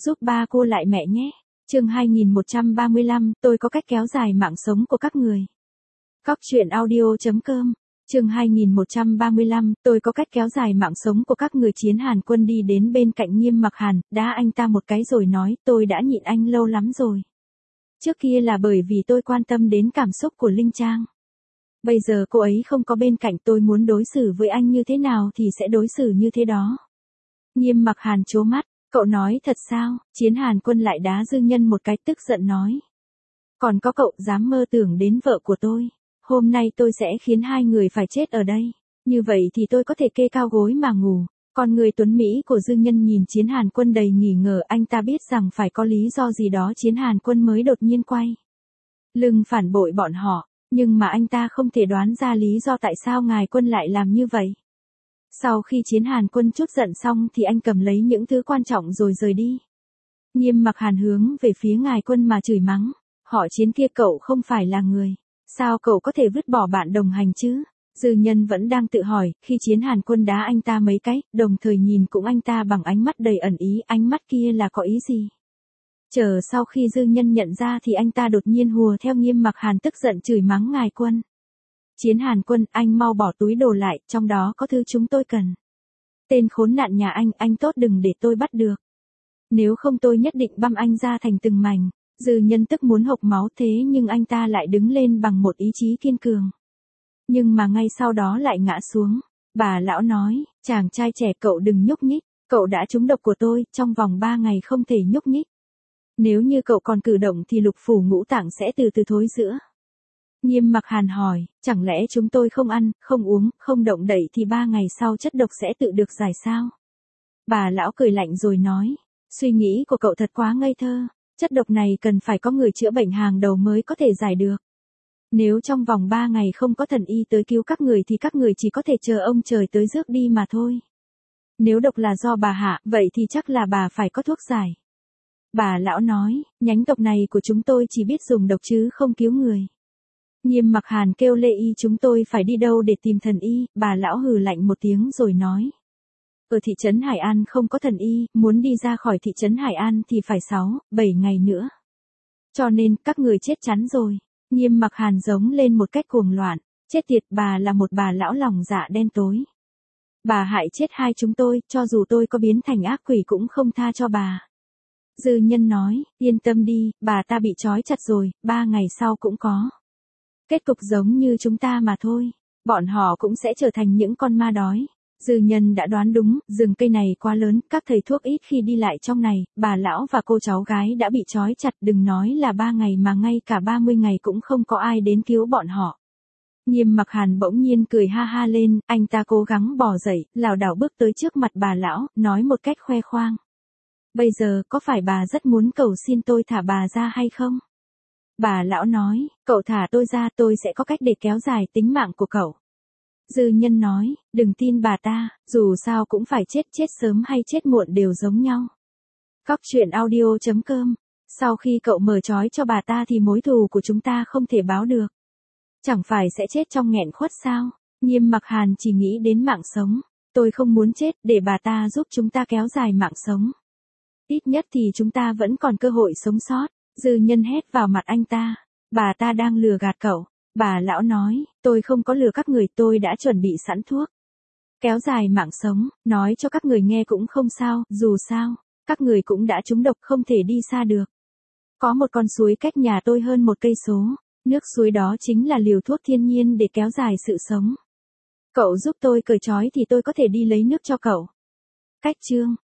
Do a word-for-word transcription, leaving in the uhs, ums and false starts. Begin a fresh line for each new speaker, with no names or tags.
giúp ba cô lại mẹ nhé. Chương hai nghìn một trăm ba mươi lăm, tôi có cách kéo dài mạng sống của các người. Cóc truyện audio chấm com. Chương hai nghìn một trăm ba mươi lăm, tôi có cách kéo dài mạng sống của các người. Chiến Hàn Quân đi đến bên cạnh Nghiêm Mặc Hàn, đá anh ta một cái rồi nói, tôi đã nhịn anh lâu lắm rồi. Trước kia là bởi vì tôi quan tâm đến cảm xúc của Linh Trang. Bây giờ cô ấy không có bên cạnh, tôi muốn đối xử với anh như thế nào thì sẽ đối xử như thế đó. Nghiêm Mặc Hàn trố mắt, cậu nói thật sao? Chiến Hàn Quân lại đá Dư Nhân một cái, tức giận nói. Còn có cậu dám mơ tưởng đến vợ của tôi. Hôm nay tôi sẽ khiến hai người phải chết ở đây. Như vậy thì tôi có thể kê cao gối mà ngủ. Con người tuấn Mỹ của Dư Nhân nhìn Chiến Hàn Quân đầy nghi ngờ, anh ta biết rằng phải có lý do gì đó Chiến Hàn Quân mới đột nhiên quay lưng phản bội bọn họ. Nhưng mà anh ta không thể đoán ra lý do tại sao ngài Quân lại làm như vậy. Sau khi Chiến Hàn Quân trút giận xong thì anh cầm lấy những thứ quan trọng rồi rời đi. Nghiêm Mặc Hàn hướng về phía ngài Quân mà chửi mắng. Họ Chiến kia, cậu không phải là người. Sao cậu có thể vứt bỏ bạn đồng hành chứ? Dư Nhân vẫn đang tự hỏi, khi Chiến Hàn Quân đá anh ta mấy cái, đồng thời nhìn cũng anh ta bằng ánh mắt đầy ẩn ý, ánh mắt kia là có ý gì? Chờ sau khi Dư Nhân nhận ra thì anh ta đột nhiên hùa theo Nghiêm Mặc Hàn, tức giận chửi mắng ngài Quân. Chiến Hàn Quân, anh mau bỏ túi đồ lại, trong đó có thứ chúng tôi cần. Tên khốn nạn nhà anh, anh tốt đừng để tôi bắt được. Nếu không tôi nhất định băm anh ra thành từng mảnh. Dư Nhân tức muốn hộc máu, thế nhưng anh ta lại đứng lên bằng một ý chí kiên cường. Nhưng mà ngay sau đó lại ngã xuống. Bà lão nói, chàng trai trẻ, cậu đừng nhúc nhích, cậu đã trúng độc của tôi, trong vòng ba ngày không thể nhúc nhích. Nếu như cậu còn cử động thì lục phủ ngũ tạng sẽ từ từ thối rữa. Nghiêm Mặc Hàn hỏi, chẳng lẽ chúng tôi không ăn, không uống, không động đậy thì ba ngày sau chất độc sẽ tự được giải sao? Bà lão cười lạnh rồi nói, suy nghĩ của cậu thật quá ngây thơ. Chất độc này cần phải có người chữa bệnh hàng đầu mới có thể giải được. Nếu trong vòng ba ngày không có thần y tới cứu các người thì các người chỉ có thể chờ ông trời tới rước đi mà thôi. Nếu độc là do bà hạ, vậy thì chắc là bà phải có thuốc giải. Bà lão nói, nhánh tộc này của chúng tôi chỉ biết dùng độc chứ không cứu người. Nghiêm Mặc Hàn kêu Lê Y, chúng tôi phải đi đâu để tìm thần y? Bà lão hừ lạnh một tiếng rồi nói. Ở thị trấn Hải An không có thần y, muốn đi ra khỏi thị trấn Hải An thì phải sáu, bảy ngày nữa. Cho nên, các người chết chắn rồi. Nghiêm Mặc Hàn giống lên một cách cuồng loạn. Chết tiệt, bà là một bà lão lòng dạ đen tối. Bà hại chết hai chúng tôi, cho dù tôi có biến thành ác quỷ cũng không tha cho bà. Dư Nhân nói, yên tâm đi, bà ta bị trói chặt rồi, ba ngày sau cũng có. Kết cục giống như chúng ta mà thôi. Bọn họ cũng sẽ trở thành những con ma đói. Dư Nhân đã đoán đúng, rừng cây này quá lớn, các thầy thuốc ít khi đi lại trong này, bà lão và cô cháu gái đã bị trói chặt, đừng nói là ba ngày mà ngay cả ba mươi ngày cũng không có ai đến cứu bọn họ. Nghiêm Mặc Hàn bỗng nhiên cười ha ha lên, anh ta cố gắng bò dậy, lảo đảo bước tới trước mặt bà lão, nói một cách khoe khoang. Bây giờ, có phải bà rất muốn cầu xin tôi thả bà ra hay không? Bà lão nói, cậu thả tôi ra, tôi sẽ có cách để kéo dài tính mạng của cậu. Dư Nhân nói, đừng tin bà ta, dù sao cũng phải chết, chết sớm hay chết muộn đều giống nhau. Cóc truyện audio chấm com. Sau khi cậu mở trói cho bà ta thì mối thù của chúng ta không thể báo được. Chẳng phải sẽ chết trong nghẹn khuất sao? Nghiêm Mặc Hàn chỉ nghĩ đến mạng sống. Tôi không muốn chết, để bà ta giúp chúng ta kéo dài mạng sống. Ít nhất thì chúng ta vẫn còn cơ hội sống sót. Dư Nhân hét vào mặt anh ta. Bà ta đang lừa gạt cậu. Bà lão nói, tôi không có lừa các người, tôi đã chuẩn bị sẵn thuốc. Kéo dài mạng sống, nói cho các người nghe cũng không sao, dù sao, các người cũng đã trúng độc không thể đi xa được. Có một con suối cách nhà tôi hơn một cây số, nước suối đó chính là liều thuốc thiên nhiên để kéo dài sự sống. Cậu giúp tôi cởi trói thì tôi có thể đi lấy nước cho cậu. Cách chương